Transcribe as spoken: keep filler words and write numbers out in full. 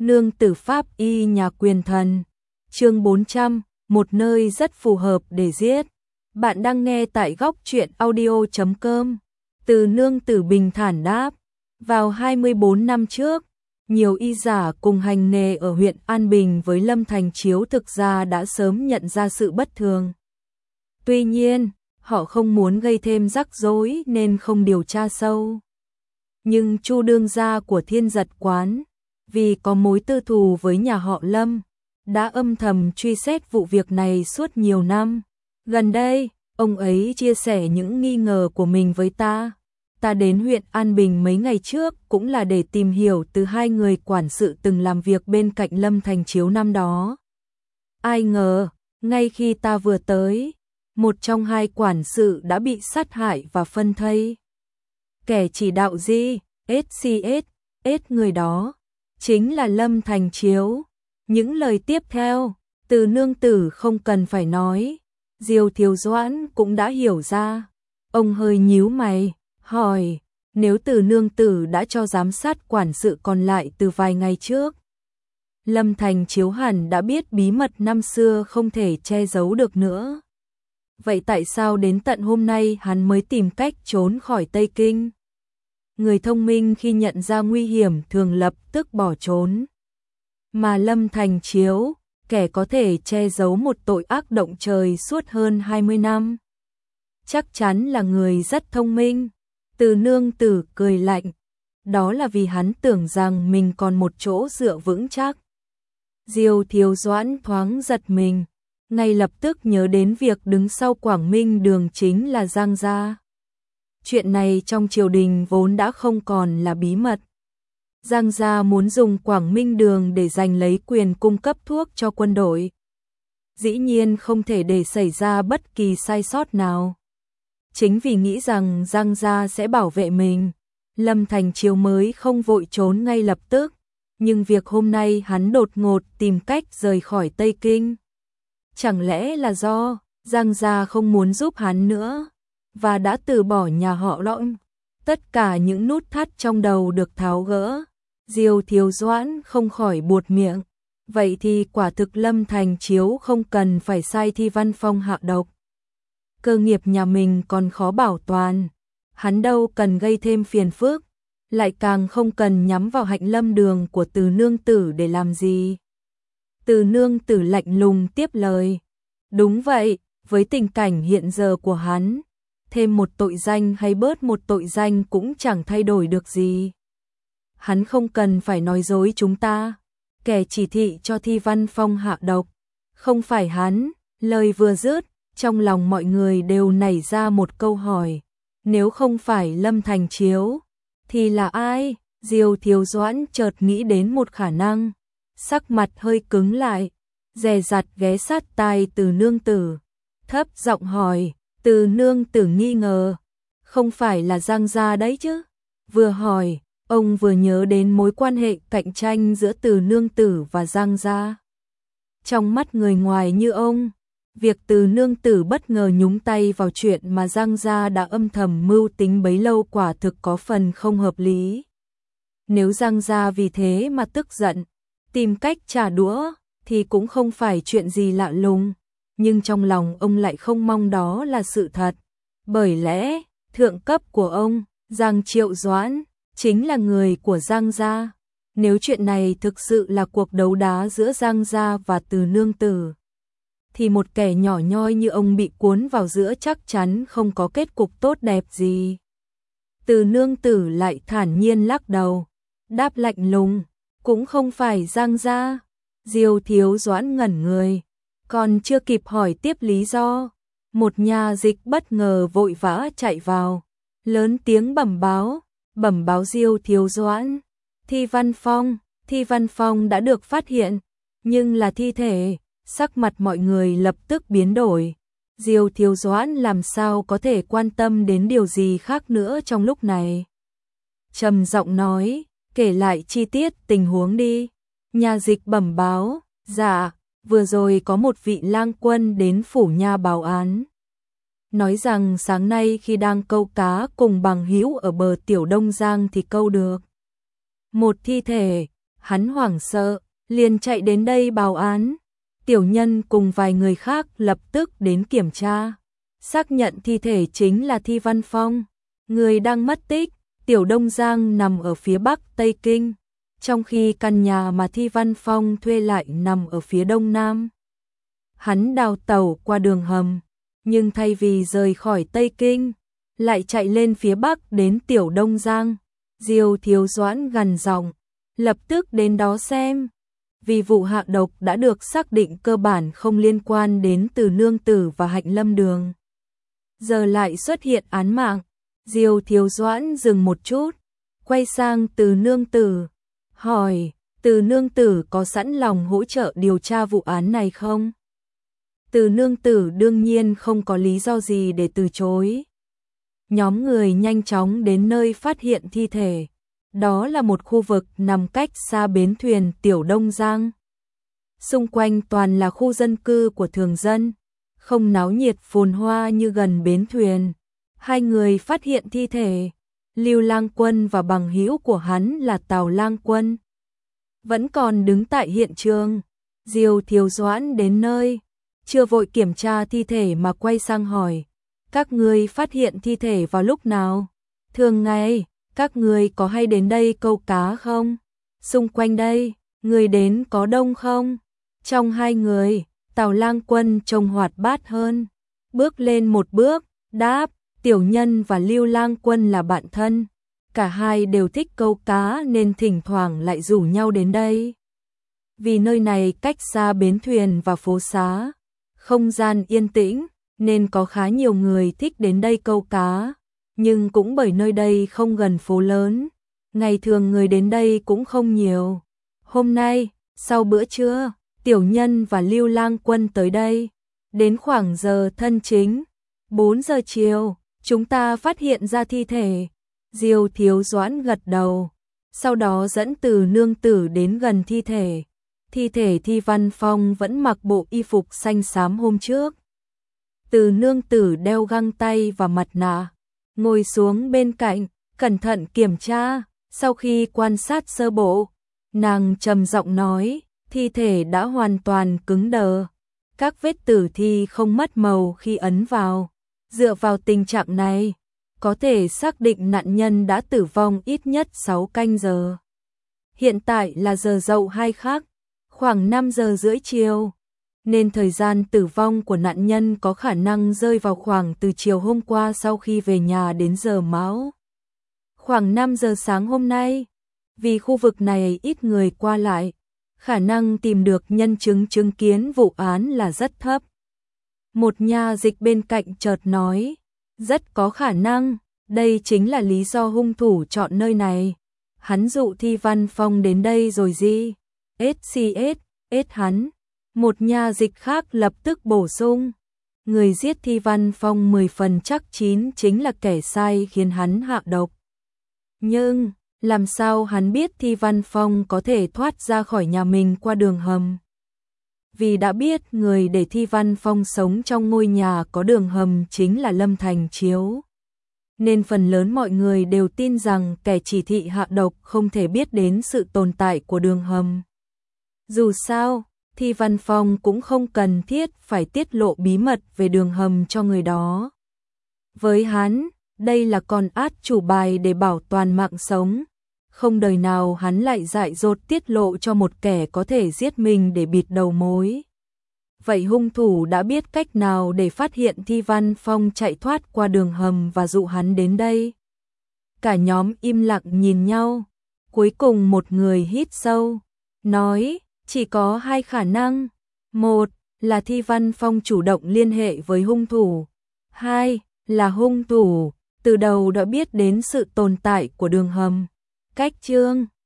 Nương tử pháp y nhà quyền thần. Chương bốn trăm, một nơi rất phù hợp để giết. Bạn đang nghe tại góc truyện audio chấm com. Từ nương tử bình thản đáp, vào hai mươi bốn năm trước, nhiều y giả cùng hành nghề ở huyện An Bình với Lâm Thành Chiếu thực ra đã sớm nhận ra sự bất thường. Tuy nhiên, họ không muốn gây thêm rắc rối nên không điều tra sâu. Nhưng Chu đương gia của Thiên Giật quán, vì có mối tư thù với nhà họ Lâm, đã âm thầm truy xét vụ việc này suốt nhiều năm. Gần đây, ông ấy chia sẻ những nghi ngờ của mình với ta. Ta đến huyện An Bình mấy ngày trước cũng là để tìm hiểu từ hai người quản sự từng làm việc bên cạnh Lâm Thành Chiếu năm đó. Ai ngờ, ngay khi ta vừa tới, một trong hai quản sự đã bị sát hại và phân thây. Kẻ chỉ đạo Di, ét xê ét, ét người đó chính là Lâm Thành Chiếu. Những lời tiếp theo, từ nương tử không cần phải nói, Diêu Thiếu Doãn cũng đã hiểu ra. Ông hơi nhíu mày, hỏi, nếu từ nương tử đã cho giám sát quản sự còn lại từ vài ngày trước, Lâm Thành Chiếu hẳn đã biết bí mật năm xưa không thể che giấu được nữa. Vậy tại sao đến tận hôm nay hắn mới tìm cách trốn khỏi Tây Kinh? Người thông minh khi nhận ra nguy hiểm thường lập tức bỏ trốn. Mà Lâm Thành Chiếu, kẻ có thể che giấu một tội ác động trời suốt hơn hai mươi năm, chắc chắn là người rất thông minh. Từ nương tử cười lạnh, đó là vì hắn tưởng rằng mình còn một chỗ dựa vững chắc. Diêu Thiếu Doãn thoáng giật mình, ngay lập tức nhớ đến việc đứng sau Quảng Minh Đường chính là Giang gia. Chuyện này trong triều đình vốn đã không còn là bí mật. Giang gia muốn dùng Quảng Minh Đường để giành lấy quyền cung cấp thuốc cho quân đội. Dĩ nhiên không thể để xảy ra bất kỳ sai sót nào. Chính vì nghĩ rằng Giang gia sẽ bảo vệ mình, Lâm Thành Chiếu mới không vội trốn ngay lập tức. Nhưng việc hôm nay hắn đột ngột tìm cách rời khỏi Tây Kinh, chẳng lẽ là do Giang gia không muốn giúp hắn nữa và đã từ bỏ nhà họ Lõng? Tất cả những nút thắt trong đầu được tháo gỡ. Diêu Thiếu Doãn không khỏi buột miệng. Vậy thì quả thực Lâm Thành Chiếu không cần phải sai Thi Văn Phong hạ độc. Cơ nghiệp nhà mình còn khó bảo toàn, hắn đâu cần gây thêm phiền phức, lại càng không cần nhắm vào Hạnh Lâm Đường của Từ nương tử để làm gì. Từ nương tử lạnh lùng tiếp lời. Đúng vậy, với tình cảnh hiện giờ của hắn, thêm một tội danh hay bớt một tội danh cũng chẳng thay đổi được gì. Hắn không cần phải nói dối chúng ta. Kẻ chỉ thị cho Thi Văn Phong hạ độc không phải hắn. Lời vừa dứt, trong lòng mọi người đều nảy ra một câu hỏi. Nếu không phải Lâm Thành Chiếu, thì là ai? Diêu Thiếu Doãn chợt nghĩ đến một khả năng, sắc mặt hơi cứng lại, dè dặt ghé sát tai Từ nương tử, thấp giọng hỏi. Từ nương tử nghi ngờ, không phải là Giang gia đấy chứ? Vừa hỏi, ông vừa nhớ đến mối quan hệ cạnh tranh giữa Từ nương tử và Giang gia. Trong mắt người ngoài như ông, việc Từ nương tử bất ngờ nhúng tay vào chuyện mà Giang gia đã âm thầm mưu tính bấy lâu quả thực có phần không hợp lý. Nếu Giang gia vì thế mà tức giận, tìm cách trả đũa, thì cũng không phải chuyện gì lạ lùng. Nhưng trong lòng ông lại không mong đó là sự thật. Bởi lẽ, thượng cấp của ông, Giang Triệu Doãn, chính là người của Giang gia. Nếu chuyện này thực sự là cuộc đấu đá giữa Giang gia và Từ nương tử, thì một kẻ nhỏ nhoi như ông bị cuốn vào giữa chắc chắn không có kết cục tốt đẹp gì. Từ nương tử lại thản nhiên lắc đầu, đáp lạnh lùng, cũng không phải Giang gia. Diêu Thiếu Doãn ngẩn người, còn chưa kịp hỏi tiếp lý do, một nhà dịch bất ngờ vội vã chạy vào, lớn tiếng bẩm báo, bẩm báo Diêu Thiếu Doãn, Thi Văn Phong, Thi Văn Phong đã được phát hiện, nhưng là thi thể. Sắc mặt mọi người lập tức biến đổi. Diêu Thiếu Doãn làm sao có thể quan tâm đến điều gì khác nữa trong lúc này. Trầm giọng nói, kể lại chi tiết tình huống đi. Nhà dịch bẩm báo, dạ, vừa rồi có một vị lang quân đến phủ nha báo án, nói rằng sáng nay khi đang câu cá cùng bằng hữu ở bờ Tiểu Đông Giang thì câu được một thi thể. Hắn hoảng sợ, liền chạy đến đây báo án. Tiểu Nhân cùng vài người khác lập tức đến kiểm tra, xác nhận thi thể chính là Thi Văn Phong, người đang mất tích. Tiểu Đông Giang nằm ở phía bắc Tây Kinh, trong khi căn nhà mà Thi Văn Phong thuê lại nằm ở phía đông nam. Hắn đào tẩu qua đường hầm, nhưng thay vì rời khỏi Tây Kinh, lại chạy lên phía bắc đến Tiểu Đông Giang. Diêu Thiếu Doãn gằn giọng, lập tức đến đó xem. Vì vụ hạ độc đã được xác định cơ bản không liên quan đến Từ Nương Tử và Hạnh Lâm Đường. Giờ lại xuất hiện án mạng. Diêu Thiếu Doãn dừng một chút, quay sang Từ Nương Tử, hỏi, Từ Nương Tử có sẵn lòng hỗ trợ điều tra vụ án này không? Từ Nương Tử đương nhiên không có lý do gì để từ chối. Nhóm người nhanh chóng đến nơi phát hiện thi thể. Đó là một khu vực nằm cách xa bến thuyền Tiểu Đông Giang. Xung quanh toàn là khu dân cư của thường dân, không náo nhiệt phồn hoa như gần bến thuyền. Hai người phát hiện thi thể, Lưu Lang Quân và bằng hữu của hắn là Tào Lang Quân, vẫn còn đứng tại hiện trường. Diêu Thiếu Doãn đến nơi, chưa vội kiểm tra thi thể mà quay sang hỏi, các ngươi phát hiện thi thể vào lúc nào? Thường ngày, các ngươi có hay đến đây câu cá không? Xung quanh đây, người đến có đông không? Trong hai người, Tào Lang Quân trông hoạt bát hơn, bước lên một bước, đáp, Tiểu Nhân và Lưu Lang Quân là bạn thân, cả hai đều thích câu cá nên thỉnh thoảng lại rủ nhau đến đây. Vì nơi này cách xa bến thuyền và phố xá, không gian yên tĩnh, nên có khá nhiều người thích đến đây câu cá, nhưng cũng bởi nơi đây không gần phố lớn, ngày thường người đến đây cũng không nhiều. Hôm nay, sau bữa trưa, Tiểu Nhân và Lưu Lang Quân tới đây, đến khoảng giờ thân chính, bốn giờ chiều, chúng ta phát hiện ra thi thể. Diêu Thiếu Doãn gật đầu, sau đó dẫn Từ Nương Tử đến gần thi thể. Thi thể Thi Văn Phong vẫn mặc bộ y phục xanh xám hôm trước. Từ Nương Tử đeo găng tay và mặt nạ, ngồi xuống bên cạnh, cẩn thận kiểm tra. Sau khi quan sát sơ bộ, nàng trầm giọng nói, thi thể đã hoàn toàn cứng đờ, các vết tử thi không mất màu khi ấn vào. Dựa vào tình trạng này, có thể xác định nạn nhân đã tử vong ít nhất sáu canh giờ. Hiện tại là giờ dậu hai khắc, khoảng năm giờ rưỡi chiều, nên thời gian tử vong của nạn nhân có khả năng rơi vào khoảng từ chiều hôm qua sau khi về nhà đến giờ mão. Khoảng năm giờ sáng hôm nay, vì khu vực này ít người qua lại, khả năng tìm được nhân chứng chứng kiến vụ án là rất thấp. Một nha dịch bên cạnh chợt nói, rất có khả năng, đây chính là lý do hung thủ chọn nơi này. Hắn dụ Thi Văn Phong đến đây rồi gì? ét xê ét, ết hắn. Một nha dịch khác lập tức bổ sung, người giết Thi Văn Phong mười phần chắc chín chính là kẻ sai khiến hắn hạ độc. Nhưng, làm sao hắn biết Thi Văn Phong có thể thoát ra khỏi nhà mình qua đường hầm? Vì đã biết người để Thi Văn Phong sống trong ngôi nhà có đường hầm chính là Lâm Thành Chiếu, nên phần lớn mọi người đều tin rằng kẻ chỉ thị hạ độc không thể biết đến sự tồn tại của đường hầm. Dù sao, Thi Văn Phong cũng không cần thiết phải tiết lộ bí mật về đường hầm cho người đó. Với hắn, đây là con át chủ bài để bảo toàn mạng sống. Không đời nào hắn lại dại dột tiết lộ cho một kẻ có thể giết mình để bịt đầu mối. Vậy hung thủ đã biết cách nào để phát hiện Thi Văn Phong chạy thoát qua đường hầm và dụ hắn đến đây? Cả nhóm im lặng nhìn nhau. Cuối cùng một người hít sâu, nói, chỉ có hai khả năng. Một là Thi Văn Phong chủ động liên hệ với hung thủ. Hai là hung thủ từ đầu đã biết đến sự tồn tại của đường hầm. Cách chương